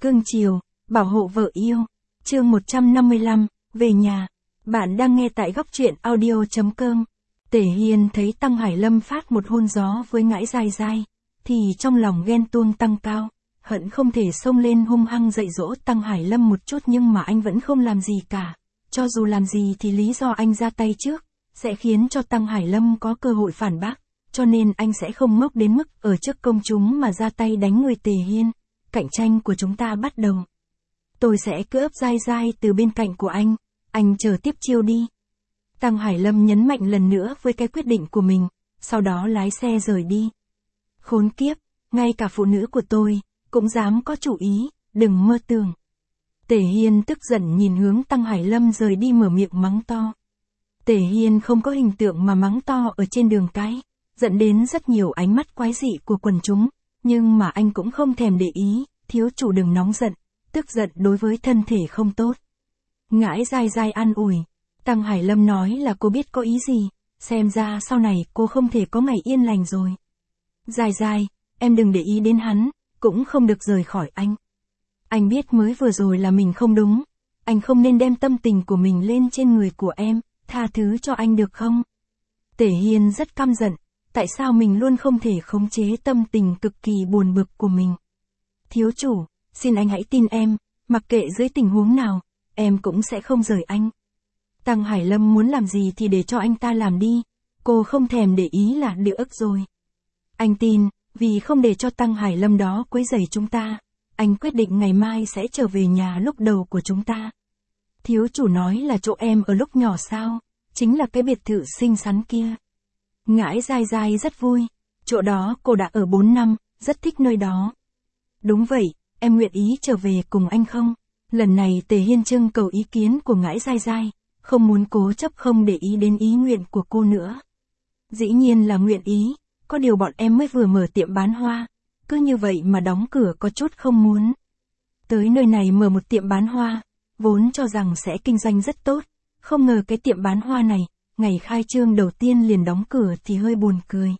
cưng chiều, bảo hộ vợ yêu. Chương 155, về nhà. Bạn đang nghe tại góc truyện audio.com. Tề Hiên thấy Tăng Hải Lâm phát một hôn gió với Ngãi Dai Dai, thì trong lòng ghen tuông tăng cao, hận không thể xông lên hung hăng dạy dỗ Tăng Hải Lâm một chút, nhưng mà anh vẫn không làm gì cả. Cho dù làm gì thì lý do anh ra tay trước, sẽ khiến cho Tăng Hải Lâm có cơ hội phản bác, cho nên anh sẽ không ngốc đến mức ở trước công chúng mà ra tay đánh người. Tề Hiên, cạnh tranh của chúng ta bắt đầu. Tôi sẽ cướp Dai Dai từ bên cạnh của anh chờ tiếp chiêu đi. Tăng Hải Lâm nhấn mạnh lần nữa với cái quyết định của mình, sau đó lái xe rời đi. Khốn kiếp, ngay cả phụ nữ của tôi, cũng dám có chủ ý, đừng mơ tưởng. Tề Hiên tức giận nhìn hướng Tăng Hải Lâm rời đi, mở miệng mắng to. Tề Hiên không có hình tượng mà mắng to ở trên đường cái, dẫn đến rất nhiều ánh mắt quái dị của quần chúng, nhưng mà anh cũng không thèm để ý, thiếu chủ đừng nóng giận, tức giận đối với thân thể không tốt. Ngãi Dai Dai an ủi. Tăng Hải Lâm nói là cô biết có ý gì, xem ra sau này cô không thể có ngày yên lành rồi. Dai Dai, em đừng để ý đến hắn, cũng không được rời khỏi anh. Anh biết mới vừa rồi là mình không đúng, anh không nên đem tâm tình của mình lên trên người của em, tha thứ cho anh được không? Tề Hiên rất căm giận, tại sao mình luôn không thể khống chế tâm tình cực kỳ buồn bực của mình. Thiếu chủ, xin anh hãy tin em, mặc kệ dưới tình huống nào, em cũng sẽ không rời anh. Tăng Hải Lâm muốn làm gì thì để cho anh ta làm đi, cô không thèm để ý là được rồi. Anh tin, vì không để cho Tăng Hải Lâm đó quấy rầy chúng ta, anh quyết định ngày mai sẽ trở về nhà lúc đầu của chúng ta. Thiếu chủ nói là chỗ em ở lúc nhỏ sao, chính là cái biệt thự xinh xắn kia. Ngãi Dai Dai rất vui, chỗ đó cô đã ở 4 năm, rất thích nơi đó. Đúng vậy, em nguyện ý trở về cùng anh không? Lần này Tề Hiên trưng cầu ý kiến của Ngãi Dai Dai, không muốn cố chấp không để ý đến ý nguyện của cô nữa. Dĩ nhiên là nguyện ý, có điều bọn em mới vừa mở tiệm bán hoa, cứ như vậy mà đóng cửa có chút không muốn. Tới nơi này mở một tiệm bán hoa, vốn cho rằng sẽ kinh doanh rất tốt, không ngờ cái tiệm bán hoa này, ngày khai trương đầu tiên liền đóng cửa thì hơi buồn cười.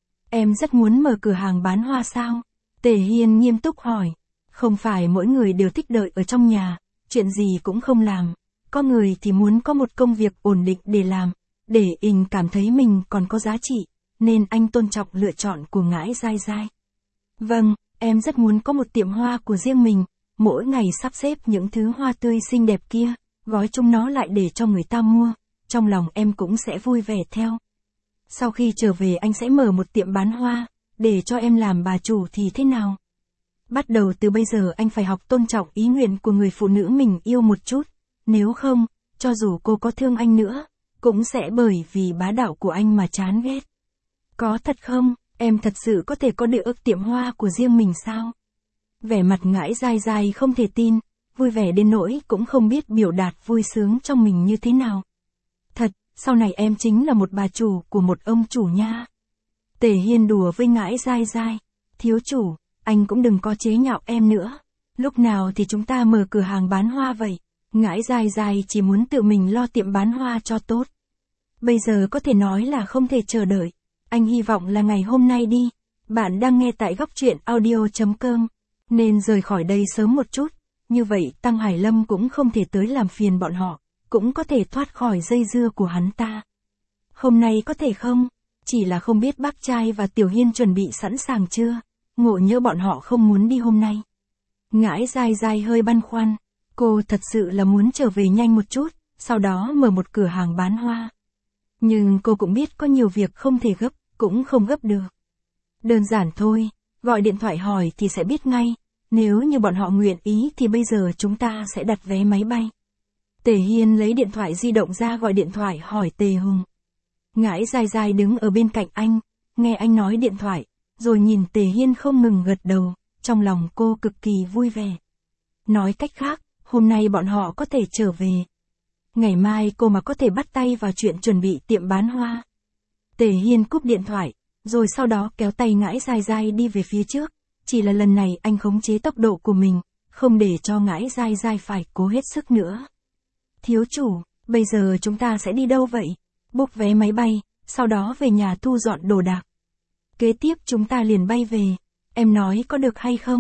Em rất muốn mở cửa hàng bán hoa sao? Tề Hiên nghiêm túc hỏi. Không phải mỗi người đều thích đợi ở trong nhà, chuyện gì cũng không làm. Có người thì muốn có một công việc ổn định để làm, để anh cảm thấy mình còn có giá trị, nên anh tôn trọng lựa chọn của Ngãi Dai Dai. Vâng, em rất muốn có một tiệm hoa của riêng mình, mỗi ngày sắp xếp những thứ hoa tươi xinh đẹp kia, gói chúng nó lại để cho người ta mua, trong lòng em cũng sẽ vui vẻ theo. Sau khi trở về anh sẽ mở một tiệm bán hoa, để cho em làm bà chủ thì thế nào? Bắt đầu từ bây giờ anh phải học tôn trọng ý nguyện của người phụ nữ mình yêu một chút, nếu không, cho dù cô có thương anh nữa, cũng sẽ bởi vì bá đạo của anh mà chán ghét. Có thật không, em thật sự có thể có được tiệm hoa của riêng mình sao? Vẻ mặt Ngãi Dai Dai không thể tin, vui vẻ đến nỗi cũng không biết biểu đạt vui sướng trong mình như thế nào. Thật, sau này em chính là một bà chủ của một ông chủ nha. Tề Hiên đùa với Ngãi Dai Dai. Thiếu chủ, anh cũng đừng có chế nhạo em nữa. Lúc nào thì chúng ta mở cửa hàng bán hoa vậy? Ngãi Dai Dai chỉ muốn tự mình lo tiệm bán hoa cho tốt. Bây giờ có thể nói là không thể chờ đợi. Anh hy vọng là ngày hôm nay đi. Bạn đang nghe tại góc truyện audio.com. Nên rời khỏi đây sớm một chút. Như vậy Tăng Hải Lâm cũng không thể tới làm phiền bọn họ. Cũng có thể thoát khỏi dây dưa của hắn ta. Hôm nay có thể không? Chỉ là không biết bác trai và Tiểu Hiên chuẩn bị sẵn sàng chưa? Ngộ nhỡ bọn họ không muốn đi hôm nay. Ngãi Dai Dai hơi băn khoăn. Cô thật sự là muốn trở về nhanh một chút, sau đó mở một cửa hàng bán hoa. Nhưng cô cũng biết có nhiều việc không thể gấp, cũng không gấp được. Đơn giản thôi, gọi điện thoại hỏi thì sẽ biết ngay. Nếu như bọn họ nguyện ý thì bây giờ chúng ta sẽ đặt vé máy bay. Tề Hiên lấy điện thoại di động ra gọi điện thoại hỏi Tề Hùng. Ngãi Dai Dai đứng ở bên cạnh anh, nghe anh nói điện thoại, rồi nhìn Tề Hiên không ngừng gật đầu, trong lòng cô cực kỳ vui vẻ. Nói cách khác, hôm nay bọn họ có thể trở về. Ngày mai cô mà có thể bắt tay vào chuyện chuẩn bị tiệm bán hoa. Tề Hiên cúp điện thoại, rồi sau đó kéo tay Ngãi Dai Dai đi về phía trước. Chỉ là lần này anh khống chế tốc độ của mình, không để cho Ngãi Dai Dai phải cố hết sức nữa. Thiếu chủ, bây giờ chúng ta sẽ đi đâu vậy? Book vé máy bay, sau đó về nhà thu dọn đồ đạc. Kế tiếp chúng ta liền bay về. Em nói có được hay không?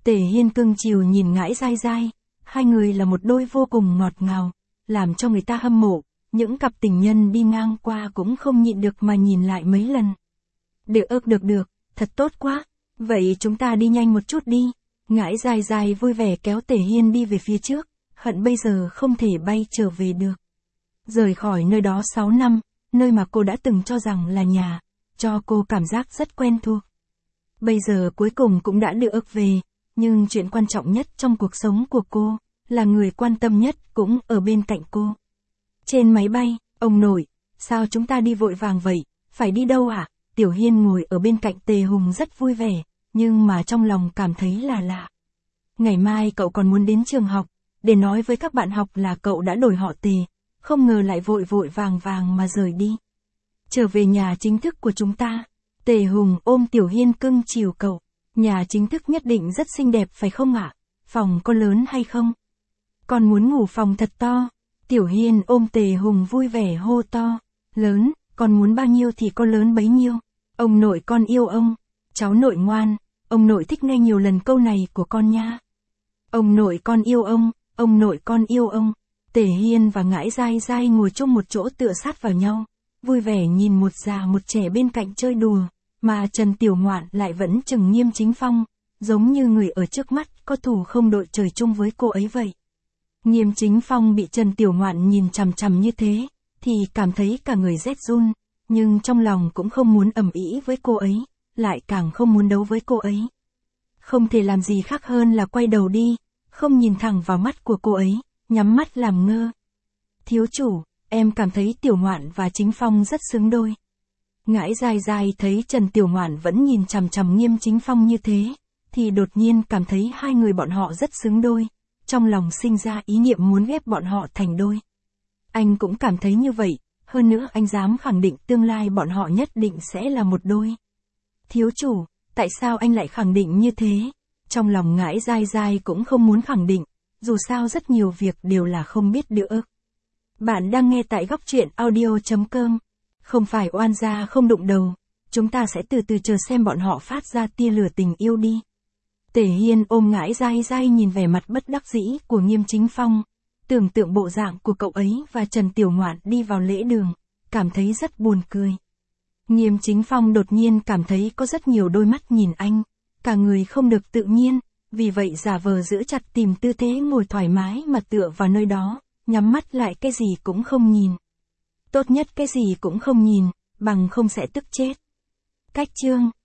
Tề Hiên cưng chiều nhìn Ngãi Dai Dai, hai người là một đôi vô cùng ngọt ngào, làm cho người ta hâm mộ, những cặp tình nhân đi ngang qua cũng không nhịn được mà nhìn lại mấy lần. Được, thật tốt quá, vậy chúng ta đi nhanh một chút đi. Ngãi Dai Dai vui vẻ kéo Tề Hiên đi về phía trước, hận bây giờ không thể bay trở về được. Rời khỏi nơi đó 6 năm, nơi mà cô đã từng cho rằng là nhà, cho cô cảm giác rất quen thuộc. Bây giờ cuối cùng cũng đã được về, nhưng chuyện quan trọng nhất trong cuộc sống của cô, là người quan tâm nhất cũng ở bên cạnh cô. Trên máy bay, ông nội, sao chúng ta đi vội vàng vậy, phải đi đâu ạ? Tiểu Hiên ngồi ở bên cạnh Tề Hùng rất vui vẻ, nhưng mà trong lòng cảm thấy là lạ. Ngày mai cậu còn muốn đến trường học, để nói với các bạn học là cậu đã đổi họ Tề, không ngờ lại vội vàng mà rời đi. Trở về nhà chính thức của chúng ta. Tề Hùng ôm Tiểu Hiên cưng chiều cậu. Nhà chính thức nhất định rất xinh đẹp phải không ạ? Phòng có lớn hay không? Con muốn ngủ phòng thật to. Tiểu Hiên ôm Tề Hùng vui vẻ hô to. Lớn, con muốn bao nhiêu thì có lớn bấy nhiêu. Ông nội con yêu ông. Cháu nội ngoan, ông nội thích nghe nhiều lần câu này của con nha. Ông nội con yêu ông, ông nội con yêu ông. Tề Hiên và Ngãi Dai Dai ngồi chung một chỗ tựa sát vào nhau, vui vẻ nhìn một già một trẻ bên cạnh chơi đùa, mà Trần Tiểu Ngoạn lại vẫn chừng Nghiêm Chính Phong, giống như người ở trước mắt có thù không đội trời chung với cô ấy vậy. Nghiêm Chính Phong bị Trần Tiểu Ngoạn nhìn chằm chằm như thế, thì cảm thấy cả người rét run, nhưng trong lòng cũng không muốn ầm ĩ với cô ấy, lại càng không muốn đấu với cô ấy. Không thể làm gì khác hơn là quay đầu đi, không nhìn thẳng vào mắt của cô ấy, nhắm mắt làm ngơ. Thiếu chủ, em cảm thấy Tiểu Ngoạn và Chính Phong rất xứng đôi. Ngãi Dai Dai thấy Trần Tiểu Ngoạn vẫn nhìn chằm chằm Nghiêm Chính Phong như thế, thì đột nhiên cảm thấy hai người bọn họ rất xứng đôi, trong lòng sinh ra ý niệm muốn ghép bọn họ thành đôi. Anh cũng cảm thấy như vậy, hơn nữa anh dám khẳng định tương lai bọn họ nhất định sẽ là một đôi. Thiếu chủ, tại sao anh lại khẳng định như thế? Trong lòng Ngãi Dai Dai cũng không muốn khẳng định, dù sao rất nhiều việc đều là không biết được. Bạn đang nghe tại góc truyện audio.com. Không phải oan gia không đụng đầu, chúng ta sẽ từ từ chờ xem bọn họ phát ra tia lửa tình yêu đi. Tề Hiên ôm Ngãi Dai Dai nhìn vẻ mặt bất đắc dĩ của Nghiêm Chính Phong, tưởng tượng bộ dạng của cậu ấy và Trần Tiểu Ngoạn đi vào lễ đường, cảm thấy rất buồn cười. Nghiêm Chính Phong đột nhiên cảm thấy có rất nhiều đôi mắt nhìn anh, cả người không được tự nhiên, vì vậy giả vờ giữ chặt tìm tư thế ngồi thoải mái mà tựa vào nơi đó, nhắm mắt lại cái gì cũng không nhìn. Tốt nhất cái gì cũng không nhìn, bằng không sẽ tức chết. Cách chương